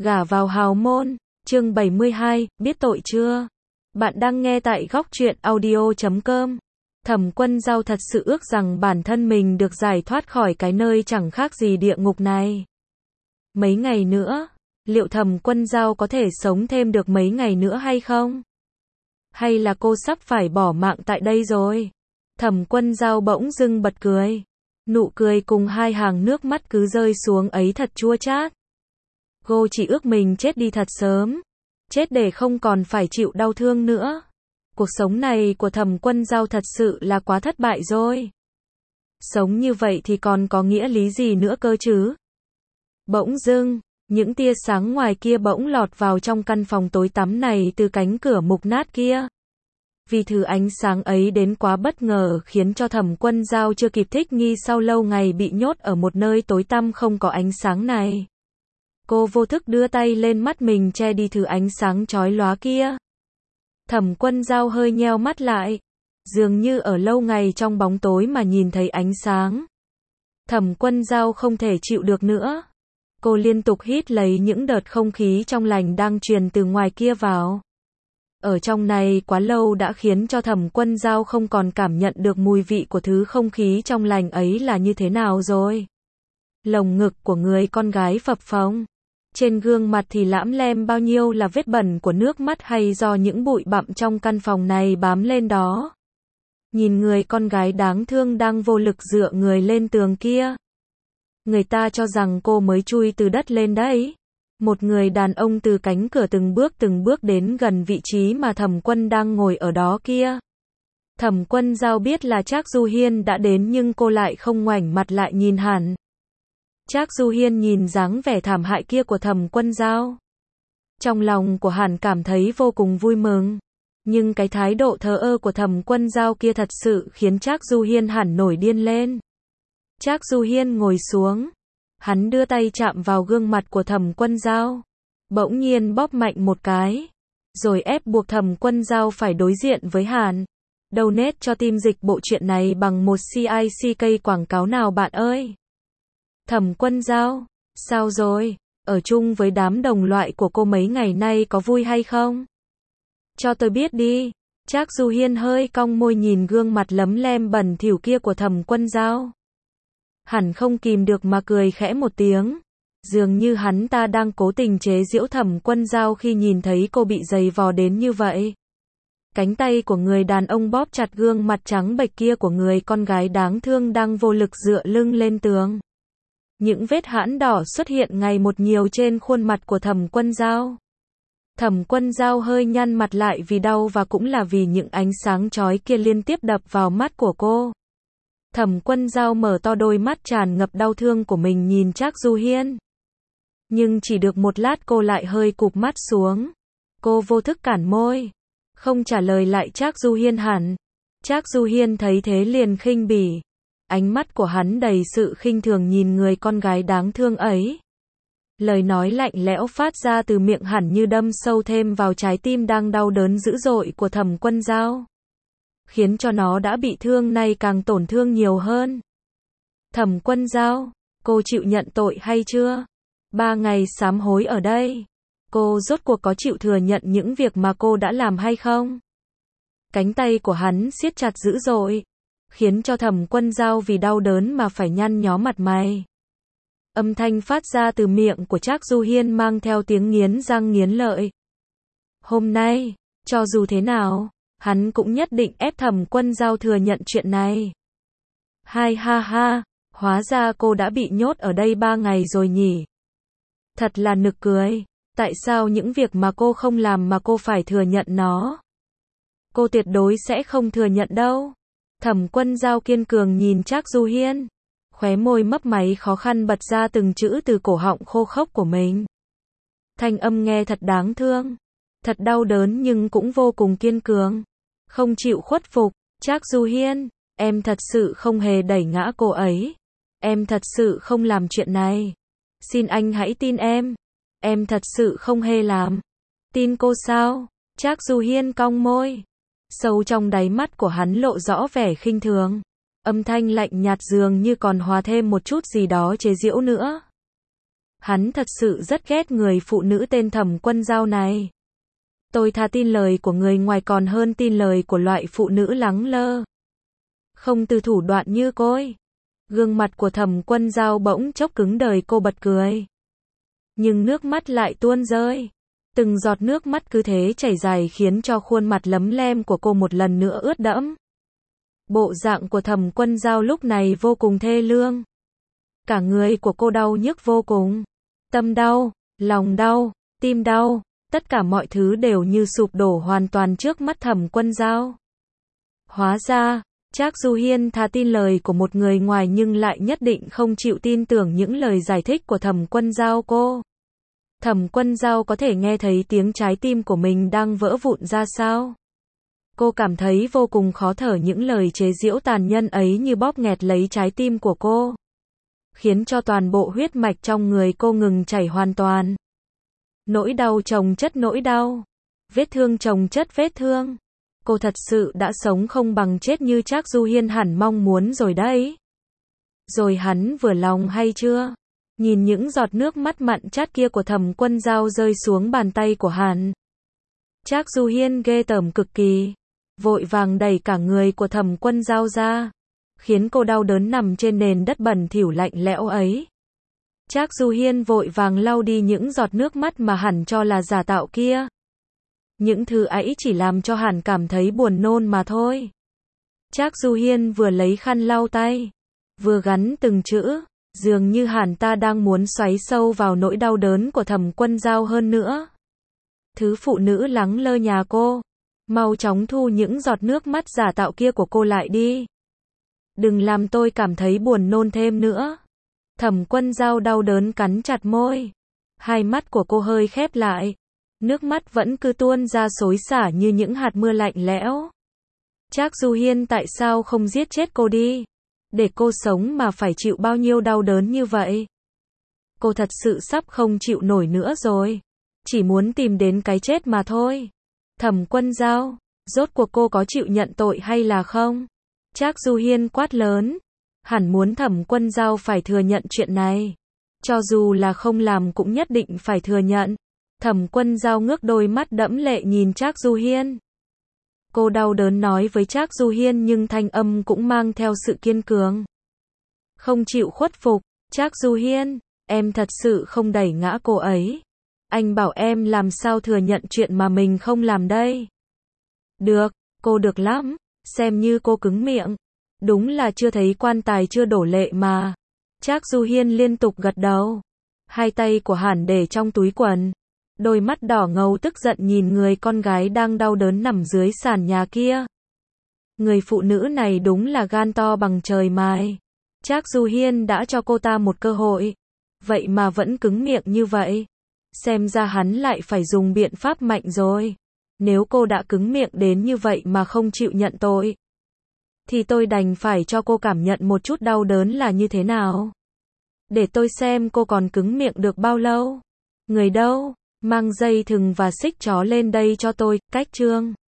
Gả vào hào môn, chương 72, biết tội chưa? Bạn đang nghe tại góc truyện audio.com. Thẩm Quân Dao thật sự ước rằng bản thân mình được giải thoát khỏi cái nơi chẳng khác gì địa ngục này. Mấy ngày nữa, liệu Thẩm Quân Dao có thể sống thêm được mấy ngày nữa hay không? Hay là cô sắp phải bỏ mạng tại đây rồi? Thẩm Quân Dao bỗng dưng bật cười. Nụ cười cùng hai hàng nước mắt cứ rơi xuống ấy thật chua chát. Cô chỉ ước mình chết đi thật sớm. Chết để không còn phải chịu đau thương nữa. Cuộc sống này của Thẩm Quân Dao thật sự là quá thất bại rồi. Sống như vậy thì còn có nghĩa lý gì nữa cơ chứ? Bỗng dưng, những tia sáng ngoài kia bỗng lọt vào trong căn phòng tối tăm này từ cánh cửa mục nát kia. Vì thứ ánh sáng ấy đến quá bất ngờ khiến cho Thẩm Quân Dao chưa kịp thích nghi sau lâu ngày bị nhốt ở một nơi tối tăm không có ánh sáng này. Cô vô thức đưa tay lên mắt mình che đi thứ ánh sáng chói lóa kia. Thẩm Quân Dao hơi nheo mắt lại. Dường như ở lâu ngày trong bóng tối mà nhìn thấy ánh sáng. Thẩm Quân Dao không thể chịu được nữa. Cô liên tục hít lấy những đợt không khí trong lành đang truyền từ ngoài kia vào. Ở trong này quá lâu đã khiến cho Thẩm Quân Dao không còn cảm nhận được mùi vị của thứ không khí trong lành ấy là như thế nào rồi. Lồng ngực của người con gái phập phồng. Trên gương mặt thì lãm lem bao nhiêu là vết bẩn của nước mắt hay do những bụi bặm trong căn phòng này bám lên đó. Nhìn người con gái đáng thương đang vô lực dựa người lên tường kia. Người ta cho rằng cô mới chui từ đất lên đấy. Một người đàn ông từ cánh cửa từng bước đến gần vị trí mà Thẩm Quân đang ngồi ở đó kia. Thẩm Quân Dao biết là Trác Du Hiên đã đến nhưng cô lại không ngoảnh mặt lại nhìn hắn. Trác Du Hiên nhìn dáng vẻ thảm hại kia của Thẩm Quân Dao. Trong lòng của hắn cảm thấy vô cùng vui mừng. Nhưng cái thái độ thờ ơ của Thẩm Quân Dao kia thật sự khiến Trác Du Hiên hẳn nổi điên lên. Trác Du Hiên ngồi xuống. Hắn đưa tay chạm vào gương mặt của Thẩm Quân Dao. Bỗng nhiên bóp mạnh một cái. Rồi ép buộc Thẩm Quân Dao phải đối diện với hắn. Donate cho team dịch bộ truyện này bằng một CICK quảng cáo nào bạn ơi. Thẩm Quân Dao, sao rồi? Ở chung với đám đồng loại của cô mấy ngày nay có vui hay không? Cho tôi biết đi. Trác Du Hiên hơi cong môi nhìn gương mặt lấm lem bẩn thỉu kia của Thẩm Quân Dao. Hẳn không kìm được mà cười khẽ một tiếng. Dường như hắn ta đang cố tình chế giễu Thẩm Quân Dao khi nhìn thấy cô bị giày vò đến như vậy. Cánh tay của người đàn ông bóp chặt gương mặt trắng bệch kia của người con gái đáng thương đang vô lực dựa lưng lên tường. Những vết hãn đỏ xuất hiện ngày một nhiều trên khuôn mặt của Thẩm Quân Dao. Thẩm Quân Dao hơi nhăn mặt lại vì đau và cũng là vì những ánh sáng chói kia liên tiếp đập vào mắt của cô. Thẩm Quân Dao mở to đôi mắt tràn ngập đau thương của mình nhìn Trác Du Hiên. Nhưng chỉ được một lát cô lại hơi cụp mắt xuống. Cô vô thức cản môi. Không trả lời lại Trác Du Hiên hẳn. Trác Du Hiên thấy thế liền khinh bỉ. Ánh mắt của hắn đầy sự khinh thường nhìn người con gái đáng thương ấy. Lời nói lạnh lẽo phát ra từ miệng hẳn như đâm sâu thêm vào trái tim đang đau đớn dữ dội của Thẩm Quân Dao. Khiến cho nó đã bị thương nay càng tổn thương nhiều hơn. Thẩm Quân Dao, cô chịu nhận tội hay chưa? 3 ngày sám hối ở đây. Cô rốt cuộc có chịu thừa nhận những việc mà cô đã làm hay không? Cánh tay của hắn siết chặt dữ dội. Khiến cho Thẩm Quân Dao vì đau đớn mà phải nhăn nhó mặt mày. Âm thanh phát ra từ miệng của Trác Du Hiên mang theo tiếng nghiến răng nghiến lợi. Hôm nay, cho dù thế nào, hắn cũng nhất định ép Thẩm Quân Dao thừa nhận chuyện này. Hai ha ha, hóa ra cô đã bị nhốt ở đây 3 ngày rồi nhỉ. Thật là nực cười. Tại sao những việc mà cô không làm mà cô phải thừa nhận nó? Cô tuyệt đối sẽ không thừa nhận đâu. Thẩm Quân Dao kiên cường nhìn Trác Du Hiên. Khóe môi mấp máy khó khăn bật ra từng chữ từ cổ họng khô khốc của mình. Thanh âm nghe thật đáng thương. Thật đau đớn nhưng cũng vô cùng kiên cường. Không chịu khuất phục. Trác Du Hiên, em thật sự không hề đẩy ngã cô ấy. Em thật sự không làm chuyện này. Xin anh hãy tin em. Em thật sự không hề làm. Tin cô sao? Trác Du Hiên cong môi. Sâu trong đáy mắt của hắn lộ rõ vẻ khinh thường. Âm thanh lạnh nhạt dường như còn hòa thêm một chút gì đó chế giễu nữa. Hắn thật sự rất ghét người phụ nữ tên Thẩm Quân Dao này. Tôi thà tin lời của người ngoài còn hơn tin lời của loại phụ nữ lẳng lơ, không từ thủ đoạn như cô ấy. Gương mặt của Thẩm Quân Dao bỗng chốc cứng đờ, cô bật cười. Nhưng nước mắt lại tuôn rơi. Từng giọt nước mắt cứ thế chảy dài khiến cho khuôn mặt lấm lem của cô một lần nữa ướt đẫm. Bộ dạng của Thẩm Quân Dao lúc này vô cùng thê lương. Cả người của cô đau nhức vô cùng. Tâm đau, lòng đau, tim đau, tất cả mọi thứ đều như sụp đổ hoàn toàn trước mắt Thẩm Quân Dao. Hóa ra, Trác Du Hiên thà tin lời của một người ngoài nhưng lại nhất định không chịu tin tưởng những lời giải thích của Thẩm Quân Dao cô. Thẩm Quân Dao có thể nghe thấy tiếng trái tim của mình đang vỡ vụn ra sao. Cô cảm thấy vô cùng khó thở, những lời chế giễu tàn nhẫn ấy như bóp nghẹt lấy trái tim của cô, khiến cho toàn bộ huyết mạch trong người cô ngừng chảy hoàn toàn. Nỗi đau chồng chất nỗi đau, vết thương chồng chất vết thương. Cô thật sự đã sống không bằng chết như Trác Du Hiên hẳn mong muốn rồi đấy. Rồi hắn vừa lòng hay chưa? Nhìn những giọt nước mắt mặn chát kia của Thẩm Quân Dao rơi xuống bàn tay của hắn, Trác Du Hiên ghê tởm cực kỳ, vội vàng đẩy cả người của Thẩm Quân Dao ra, khiến cô đau đớn nằm trên nền đất bẩn thỉu lạnh lẽo ấy. Trác Du Hiên vội vàng lau đi những giọt nước mắt mà hẳn cho là giả tạo kia. Những thứ ấy chỉ làm cho hẳn cảm thấy buồn nôn mà thôi. Trác Du Hiên vừa lấy khăn lau tay, vừa gắn từng chữ, dường như hẳn ta đang muốn xoáy sâu vào nỗi đau đớn của Thẩm Quân Dao hơn nữa. Thứ phụ nữ lẳng lơ nhà cô, mau chóng thu những giọt nước mắt giả tạo kia của cô lại đi. Đừng làm tôi cảm thấy buồn nôn thêm nữa. Thẩm Quân Dao đau đớn cắn chặt môi. Hai mắt của cô hơi khép lại. Nước mắt vẫn cứ tuôn ra xối xả như những hạt mưa lạnh lẽo. Trác Du Hiên tại sao không giết chết cô đi? Để cô sống mà phải chịu bao nhiêu đau đớn như vậy? Cô thật sự sắp không chịu nổi nữa rồi. Chỉ muốn tìm đến cái chết mà thôi. Thẩm Quân Dao, rốt cuộc cô có chịu nhận tội hay là không? Trác Du Hiên quát lớn. Hẳn muốn Thẩm Quân Dao phải thừa nhận chuyện này. Cho dù là không làm cũng nhất định phải thừa nhận. Thẩm Quân Dao ngước đôi mắt đẫm lệ nhìn Trác Du Hiên. Cô đau đớn nói với Trác Du Hiên nhưng thanh âm cũng mang theo sự kiên cường. Không chịu khuất phục. Trác Du Hiên, em thật sự không đẩy ngã cô ấy. Anh bảo em làm sao thừa nhận chuyện mà mình không làm đây. Được, cô được lắm. Xem như cô cứng miệng. Đúng là chưa thấy quan tài chưa đổ lệ mà. Trác Du Hiên liên tục gật đầu. Hai tay của hắn để trong túi quần. Đôi mắt đỏ ngầu tức giận nhìn người con gái đang đau đớn nằm dưới sàn nhà kia. Người phụ nữ này đúng là gan to bằng trời mài. Trác Du Hiên đã cho cô ta một cơ hội. Vậy mà vẫn cứng miệng như vậy. Xem ra hắn lại phải dùng biện pháp mạnh rồi. Nếu cô đã cứng miệng đến như vậy mà không chịu nhận tội, thì tôi đành phải cho cô cảm nhận một chút đau đớn là như thế nào. Để tôi xem cô còn cứng miệng được bao lâu. Người đâu? Mang dây thừng và xích chó lên đây cho tôi. Cách chương